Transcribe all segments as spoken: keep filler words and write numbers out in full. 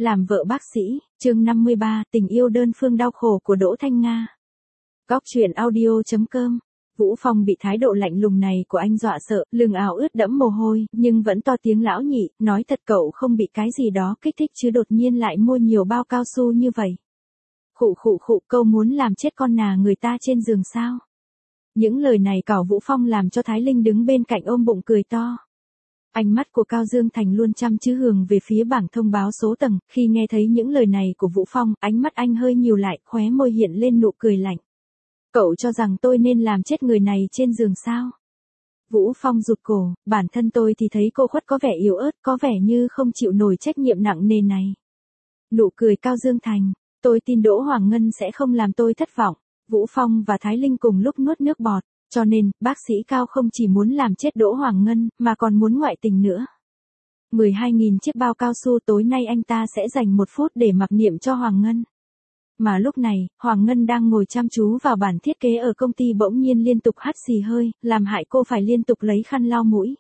Làm vợ bác sĩ, chương năm mươi ba, tình yêu đơn phương đau khổ của Đỗ Thanh Nga. Góc truyện audio chấm com. Vũ Phong bị thái độ lạnh lùng này của anh dọa sợ, lưng áo ướt đẫm mồ hôi, nhưng vẫn to tiếng lão nhị, nói thật cậu không bị cái gì đó kích thích chứ đột nhiên lại mua nhiều bao cao su như vậy. Khụ khụ khụ, câu muốn làm chết con nà người ta trên giường sao? Những lời này cào Vũ Phong làm cho Thái Linh đứng bên cạnh ôm bụng cười to. Ánh mắt của Cao Dương Thành luôn chăm chú hướng về phía bảng thông báo số tầng, khi nghe thấy những lời này của Vũ Phong, ánh mắt anh hơi nhíu lại, khóe môi hiện lên nụ cười lạnh. Cậu cho rằng tôi nên làm chết người này trên giường sao? Vũ Phong rụt cổ, bản thân tôi thì thấy cô khuất có vẻ yếu ớt, có vẻ như không chịu nổi trách nhiệm nặng nề này. Nụ cười Cao Dương Thành, tôi tin Đỗ Hoàng Ngân sẽ không làm tôi thất vọng. Vũ Phong và Thái Linh cùng lúc nuốt nước bọt. Cho nên, bác sĩ Cao không chỉ muốn làm chết Đỗ Hoàng Ngân, mà còn muốn ngoại tình nữa. mười hai nghìn chiếc bao cao su tối nay anh ta sẽ dành một phút để mặc niệm cho Hoàng Ngân. Mà lúc này, Hoàng Ngân đang ngồi chăm chú vào bản thiết kế ở công ty bỗng nhiên liên tục hắt xì hơi, làm hại cô phải liên tục lấy khăn lau mũi.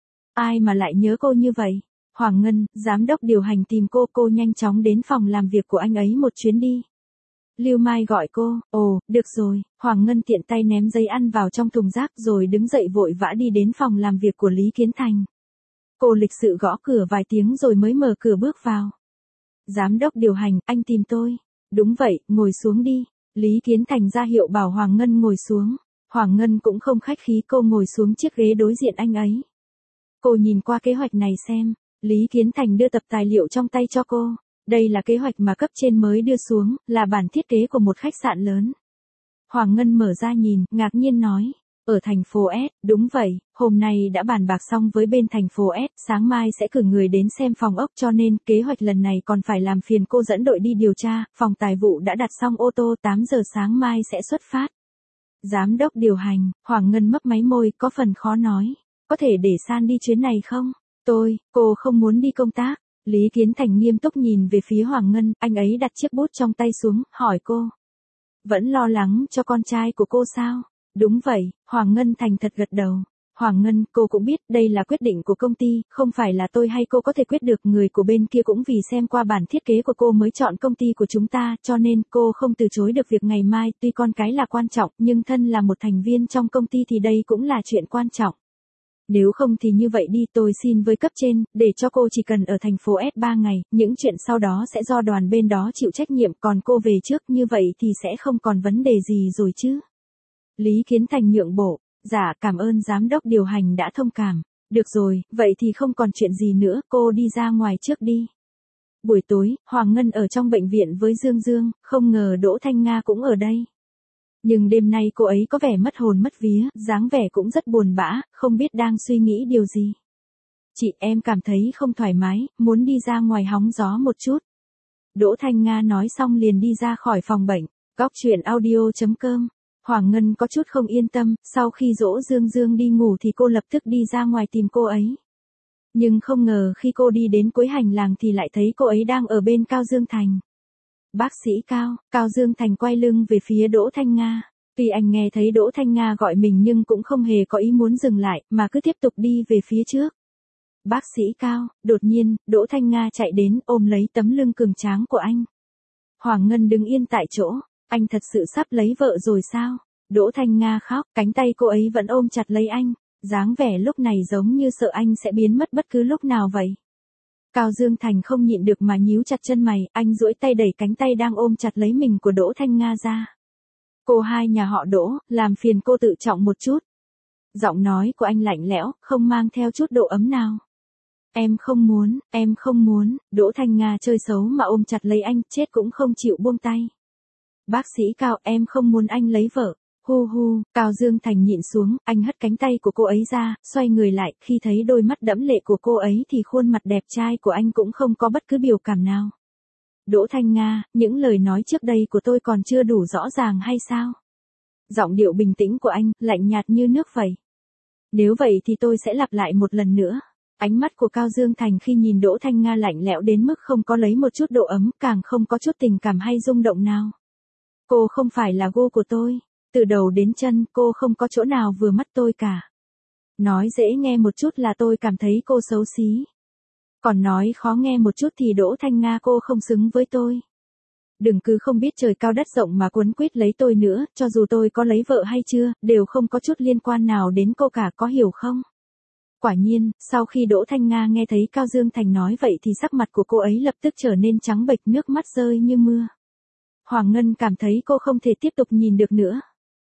Ai mà lại nhớ cô như vậy? Hoàng Ngân, giám đốc điều hành tìm cô, cô nhanh chóng đến phòng làm việc của anh ấy một chuyến đi. Lưu Mai gọi cô, ồ, được rồi, Hoàng Ngân tiện tay ném giấy ăn vào trong thùng rác rồi đứng dậy vội vã đi đến phòng làm việc của Lý Kiến Thành. Cô lịch sự gõ cửa vài tiếng rồi mới mở cửa bước vào. Giám đốc điều hành, anh tìm tôi. Đúng vậy, ngồi xuống đi. Lý Kiến Thành ra hiệu bảo Hoàng Ngân ngồi xuống. Hoàng Ngân cũng không khách khí, cô ngồi xuống chiếc ghế đối diện anh ấy. Cô nhìn qua kế hoạch này xem. Lý Kiến Thành đưa tập tài liệu trong tay cho cô. Đây là kế hoạch mà cấp trên mới đưa xuống, là bản thiết kế của một khách sạn lớn. Hoàng Ngân mở ra nhìn, ngạc nhiên nói, ở thành phố S, đúng vậy, hôm nay đã bàn bạc xong với bên thành phố S, sáng mai sẽ cử người đến xem phòng ốc cho nên kế hoạch lần này còn phải làm phiền cô dẫn đội đi điều tra, phòng tài vụ đã đặt xong ô tô tám giờ sáng mai sẽ xuất phát. Giám đốc điều hành, Hoàng Ngân mấp máy môi, có phần khó nói, có thể để San đi chuyến này không? Tôi, cô không muốn đi công tác. Lý Kiến Thành nghiêm túc nhìn về phía Hoàng Ngân, anh ấy đặt chiếc bút trong tay xuống, hỏi cô. Vẫn lo lắng cho con trai của cô sao? Đúng vậy, Hoàng Ngân thành thật gật đầu. Hoàng Ngân, cô cũng biết đây là quyết định của công ty, không phải là tôi hay cô có thể quyết được, người của bên kia cũng vì xem qua bản thiết kế của cô mới chọn công ty của chúng ta, cho nên cô không từ chối được việc ngày mai, tuy con cái là quan trọng, nhưng thân là một thành viên trong công ty thì đây cũng là chuyện quan trọng. Nếu không thì như vậy đi, tôi xin với cấp trên, để cho cô chỉ cần ở thành phố S ba ngày, những chuyện sau đó sẽ do đoàn bên đó chịu trách nhiệm, còn cô về trước, như vậy thì sẽ không còn vấn đề gì rồi chứ. Lý Kiến Thành nhượng bộ, dạ cảm ơn giám đốc điều hành đã thông cảm. Được rồi, vậy thì không còn chuyện gì nữa, cô đi ra ngoài trước đi. Buổi tối, Hoàng Ngân ở trong bệnh viện với Dương Dương, không ngờ Đỗ Thanh Nga cũng ở đây. Nhưng đêm nay cô ấy có vẻ mất hồn mất vía, dáng vẻ cũng rất buồn bã, không biết đang suy nghĩ điều gì. Chị, em cảm thấy không thoải mái, muốn đi ra ngoài hóng gió một chút. Đỗ Thanh Nga nói xong liền đi ra khỏi phòng bệnh. Góc truyện audio chấm com. Hoàng Ngân có chút không yên tâm, sau khi dỗ Dương Dương đi ngủ thì cô lập tức đi ra ngoài tìm cô ấy. Nhưng không ngờ khi cô đi đến cuối hành lang thì lại thấy cô ấy đang ở bên Cao Dương Thành. Bác sĩ Cao, Cao Dương Thành quay lưng về phía Đỗ Thanh Nga. Tuy anh nghe thấy Đỗ Thanh Nga gọi mình nhưng cũng không hề có ý muốn dừng lại, mà cứ tiếp tục đi về phía trước. Bác sĩ Cao, đột nhiên, Đỗ Thanh Nga chạy đến ôm lấy tấm lưng cường tráng của anh. Hoàng Ngân đứng yên tại chỗ, anh thật sự sắp lấy vợ rồi sao? Đỗ Thanh Nga khóc, cánh tay cô ấy vẫn ôm chặt lấy anh, dáng vẻ lúc này giống như sợ anh sẽ biến mất bất cứ lúc nào vậy. Cao Dương Thành không nhịn được mà nhíu chặt chân mày, anh duỗi tay đẩy cánh tay đang ôm chặt lấy mình của Đỗ Thanh Nga ra. Cô hai nhà họ Đỗ, làm phiền cô tự trọng một chút. Giọng nói của anh lạnh lẽo, không mang theo chút độ ấm nào. Em không muốn, em không muốn, Đỗ Thanh Nga chơi xấu mà ôm chặt lấy anh, chết cũng không chịu buông tay. Bác sĩ Cao, em không muốn anh lấy vợ. Hu hu, Cao Dương Thành nhịn xuống, anh hất cánh tay của cô ấy ra, xoay người lại, khi thấy đôi mắt đẫm lệ của cô ấy thì khuôn mặt đẹp trai của anh cũng không có bất cứ biểu cảm nào. Đỗ Thanh Nga, những lời nói trước đây của tôi còn chưa đủ rõ ràng hay sao? Giọng điệu bình tĩnh của anh, lạnh nhạt như nước vậy. Nếu vậy thì tôi sẽ lặp lại một lần nữa. Ánh mắt của Cao Dương Thành khi nhìn Đỗ Thanh Nga lạnh lẽo đến mức không có lấy một chút độ ấm, càng không có chút tình cảm hay rung động nào. Cô không phải là gu của tôi. Từ đầu đến chân, cô không có chỗ nào vừa mắt tôi cả. Nói dễ nghe một chút là tôi cảm thấy cô xấu xí. Còn nói khó nghe một chút thì Đỗ Thanh Nga cô không xứng với tôi. Đừng cứ không biết trời cao đất rộng mà quấn quýt lấy tôi nữa, cho dù tôi có lấy vợ hay chưa, đều không có chút liên quan nào đến cô cả, có hiểu không? Quả nhiên, sau khi Đỗ Thanh Nga nghe thấy Cao Dương Thành nói vậy thì sắc mặt của cô ấy lập tức trở nên trắng bệch, nước mắt rơi như mưa. Hoàng Ngân cảm thấy cô không thể tiếp tục nhìn được nữa.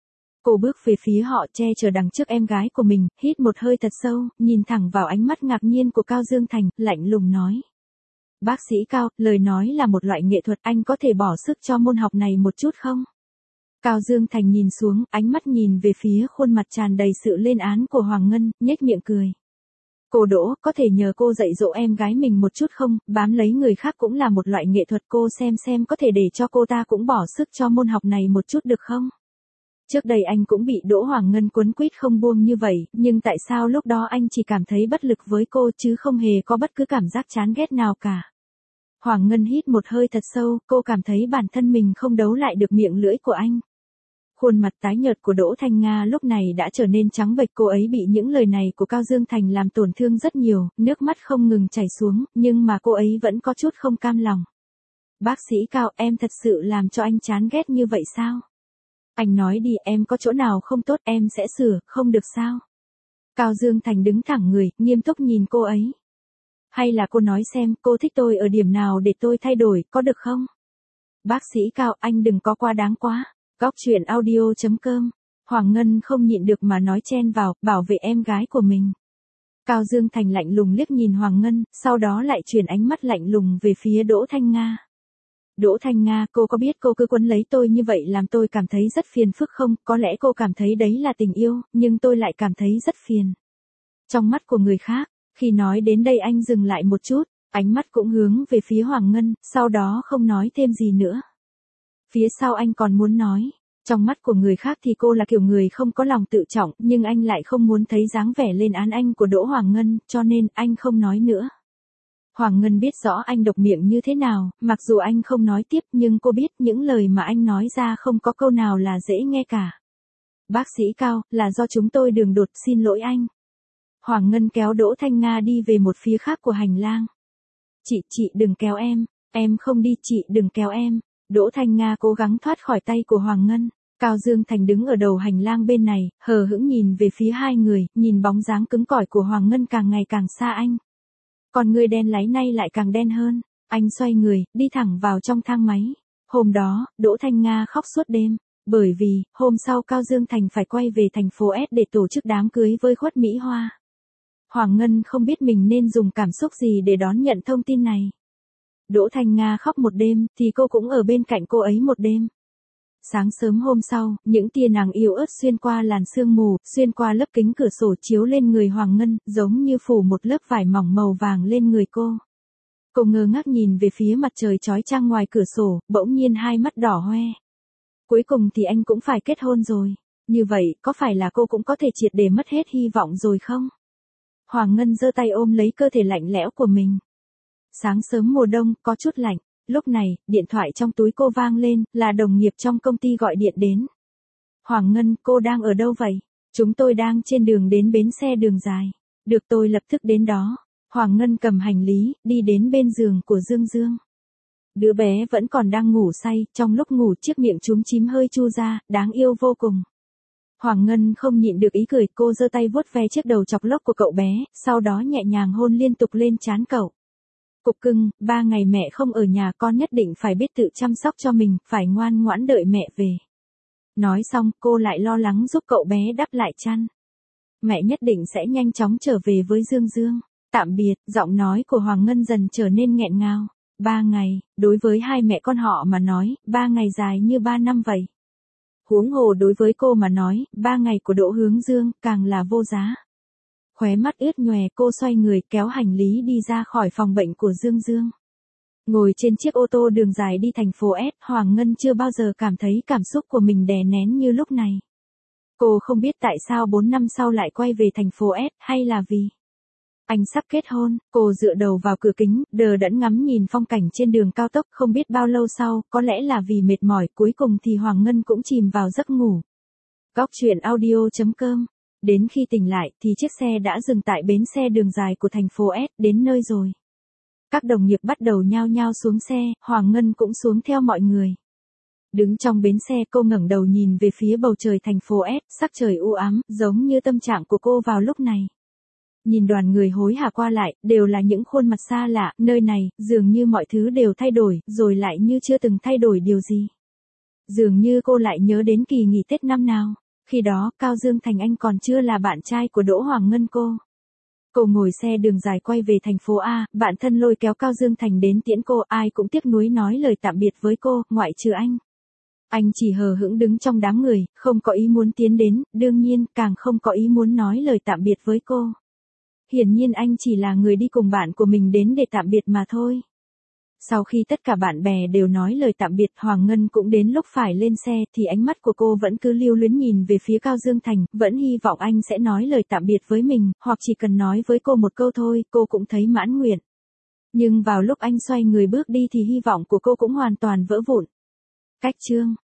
Cô bước về phía họ, che chở đằng trước em gái của mình, hít một hơi thật sâu, nhìn thẳng vào ánh mắt ngạc nhiên của Cao Dương Thành, lạnh lùng nói. Bác sĩ Cao, lời nói là một loại nghệ thuật, anh có thể bỏ sức cho môn học này một chút không? Cao Dương Thành nhìn xuống, ánh mắt nhìn về phía khuôn mặt tràn đầy sự lên án của Hoàng Ngân, nhếch miệng cười. Cô Đỗ, có thể nhờ cô dạy dỗ em gái mình một chút không, bám lấy người khác cũng là một loại nghệ thuật, cô xem xem có thể để cho cô ta cũng bỏ sức cho môn học này một chút được không? Trước đây anh cũng bị Đỗ Hoàng Ngân quấn quýt không buông như vậy, nhưng tại sao lúc đó anh chỉ cảm thấy bất lực với cô chứ không hề có bất cứ cảm giác chán ghét nào cả? Hoàng Ngân hít một hơi thật sâu, cô cảm thấy bản thân mình không đấu lại được miệng lưỡi của anh. Khuôn mặt tái nhợt của Đỗ Thanh Nga lúc này đã trở nên trắng bệch, cô ấy bị những lời này của Cao Dương Thành làm tổn thương rất nhiều, nước mắt không ngừng chảy xuống, nhưng mà cô ấy vẫn có chút không cam lòng. Bác sĩ Cao, em thật sự làm cho anh chán ghét như vậy sao? Anh nói đi, em có chỗ nào không tốt em sẽ sửa, không được sao? Cao Dương Thành đứng thẳng người, nghiêm túc nhìn cô ấy. Hay là cô nói xem cô thích tôi ở điểm nào để tôi thay đổi, có được không? Bác sĩ Cao, anh đừng có quá đáng quá. Góc truyện audio chấm com. Hoàng Ngân không nhịn được mà nói chen vào, bảo vệ em gái của mình. Cao Dương Thành lạnh lùng liếc nhìn Hoàng Ngân, sau đó lại chuyển ánh mắt lạnh lùng về phía Đỗ Thanh Nga. Đỗ Thanh Nga, cô có biết cô cứ quấn lấy tôi như vậy làm tôi cảm thấy rất phiền phức không? Có lẽ cô cảm thấy đấy là tình yêu, nhưng tôi lại cảm thấy rất phiền. Trong mắt của người khác, khi nói đến đây anh dừng lại một chút, ánh mắt cũng hướng về phía Hoàng Ngân, sau đó không nói thêm gì nữa. Phía sau anh còn muốn nói, trong mắt của người khác thì cô là kiểu người không có lòng tự trọng, nhưng anh lại không muốn thấy dáng vẻ lên án anh của Đỗ Hoàng Ngân, cho nên anh không nói nữa. Hoàng Ngân biết rõ anh độc miệng như thế nào, mặc dù anh không nói tiếp nhưng cô biết những lời mà anh nói ra không có câu nào là dễ nghe cả. Bác sĩ Cao, là do chúng tôi đường đột, xin lỗi anh. Hoàng Ngân kéo Đỗ Thanh Nga đi về một phía khác của hành lang. Chị, chị đừng kéo em, em không đi, chị đừng kéo em. Đỗ Thanh Nga cố gắng thoát khỏi tay của Hoàng Ngân. Cao Dương Thành đứng ở đầu hành lang bên này, hờ hững nhìn về phía hai người, nhìn bóng dáng cứng cỏi của Hoàng Ngân càng ngày càng xa anh. Còn người đen láy nay lại càng đen hơn. Anh xoay người, đi thẳng vào trong thang máy. Hôm đó, Đỗ Thanh Nga khóc suốt đêm. Bởi vì, hôm sau Cao Dương Thành phải quay về thành phố S để tổ chức đám cưới với Khuất Mỹ Hoa. Hoàng Ngân không biết mình nên dùng cảm xúc gì để đón nhận thông tin này. Đỗ Thanh Nga khóc một đêm, thì cô cũng ở bên cạnh cô ấy một đêm. Sáng sớm hôm sau, những tia nắng yếu ớt xuyên qua làn sương mù, xuyên qua lớp kính cửa sổ chiếu lên người Hoàng Ngân, giống như phủ một lớp vải mỏng màu vàng lên người cô. Cô ngơ ngác nhìn về phía mặt trời chói chang ngoài cửa sổ, bỗng nhiên hai mắt đỏ hoe. Cuối cùng thì anh cũng phải kết hôn rồi. Như vậy, có phải là cô cũng có thể triệt để mất hết hy vọng rồi không? Hoàng Ngân giơ tay ôm lấy cơ thể lạnh lẽo của mình. Sáng sớm mùa đông, có chút lạnh. Lúc này, điện thoại trong túi cô vang lên, là đồng nghiệp trong công ty gọi điện đến. Hoàng Ngân, cô đang ở đâu vậy? Chúng tôi đang trên đường đến bến xe Đường Dài. Được, tôi lập tức đến đó. Hoàng Ngân cầm hành lý, đi đến bên giường của Dương Dương. Đứa bé vẫn còn đang ngủ say, trong lúc ngủ chiếc miệng chúm chím hơi chu ra, đáng yêu vô cùng. Hoàng Ngân không nhịn được ý cười, cô giơ tay vuốt ve chiếc đầu chọc lốc của cậu bé, sau đó nhẹ nhàng hôn liên tục lên trán cậu. Cục cưng, ba ngày mẹ không ở nhà, con nhất định phải biết tự chăm sóc cho mình, phải ngoan ngoãn đợi mẹ về. Nói xong, cô lại lo lắng giúp cậu bé đắp lại chăn. Mẹ nhất định sẽ nhanh chóng trở về với Dương Dương. Tạm biệt, giọng nói của Hoàng Ngân dần trở nên nghẹn ngào. Ba ngày, đối với hai mẹ con họ mà nói, ba ngày dài như ba năm vậy. Huống hồ đối với cô mà nói, ba ngày của Đỗ Hướng Dương, càng là vô giá. Khóe mắt ướt nhòe, cô xoay người kéo hành lý đi ra khỏi phòng bệnh của Dương Dương. Ngồi trên chiếc ô tô Đường Dài đi thành phố S, Hoàng Ngân chưa bao giờ cảm thấy cảm xúc của mình đè nén như lúc này. Cô không biết tại sao bốn năm sau lại quay về thành phố S, hay là vì anh sắp kết hôn. Cô dựa đầu vào cửa kính, đờ đẫn ngắm nhìn phong cảnh trên đường cao tốc, không biết bao lâu sau, có lẽ là vì mệt mỏi, cuối cùng thì Hoàng Ngân cũng chìm vào giấc ngủ. Góc truyện audio chấm com. Đến khi tỉnh lại, thì chiếc xe đã dừng tại bến xe Đường Dài của thành phố S, đến nơi rồi. Các đồng nghiệp bắt đầu nhao nhao xuống xe, Hoàng Ngân cũng xuống theo mọi người. Đứng trong bến xe cô ngẩng đầu nhìn về phía bầu trời thành phố S, sắc trời u ám, giống như tâm trạng của cô vào lúc này. Nhìn đoàn người hối hả qua lại, đều là những khuôn mặt xa lạ, nơi này, dường như mọi thứ đều thay đổi, rồi lại như chưa từng thay đổi điều gì. Dường như cô lại nhớ đến kỳ nghỉ Tết năm nào, khi đó, Cao Dương Thành Anh còn chưa là bạn trai của Đỗ Hoàng Ngân cô. Cô ngồi xe đường dài quay về thành phố A, bạn thân lôi kéo Cao Dương Thành đến tiễn cô, ai cũng tiếc nuối nói lời tạm biệt với cô, ngoại trừ anh. Anh chỉ hờ hững đứng trong đám người, không có ý muốn tiến đến, đương nhiên, càng không có ý muốn nói lời tạm biệt với cô. Hiển nhiên anh chỉ là người đi cùng bạn của mình đến để tạm biệt mà thôi. Sau khi tất cả bạn bè đều nói lời tạm biệt, Hoàng Ngân cũng đến lúc phải lên xe, thì ánh mắt của cô vẫn cứ lưu luyến nhìn về phía Cao Dương Thành, vẫn hy vọng anh sẽ nói lời tạm biệt với mình, hoặc chỉ cần nói với cô một câu thôi, cô cũng thấy mãn nguyện. Nhưng vào lúc anh xoay người bước đi thì hy vọng của cô cũng hoàn toàn vỡ vụn. Cách chương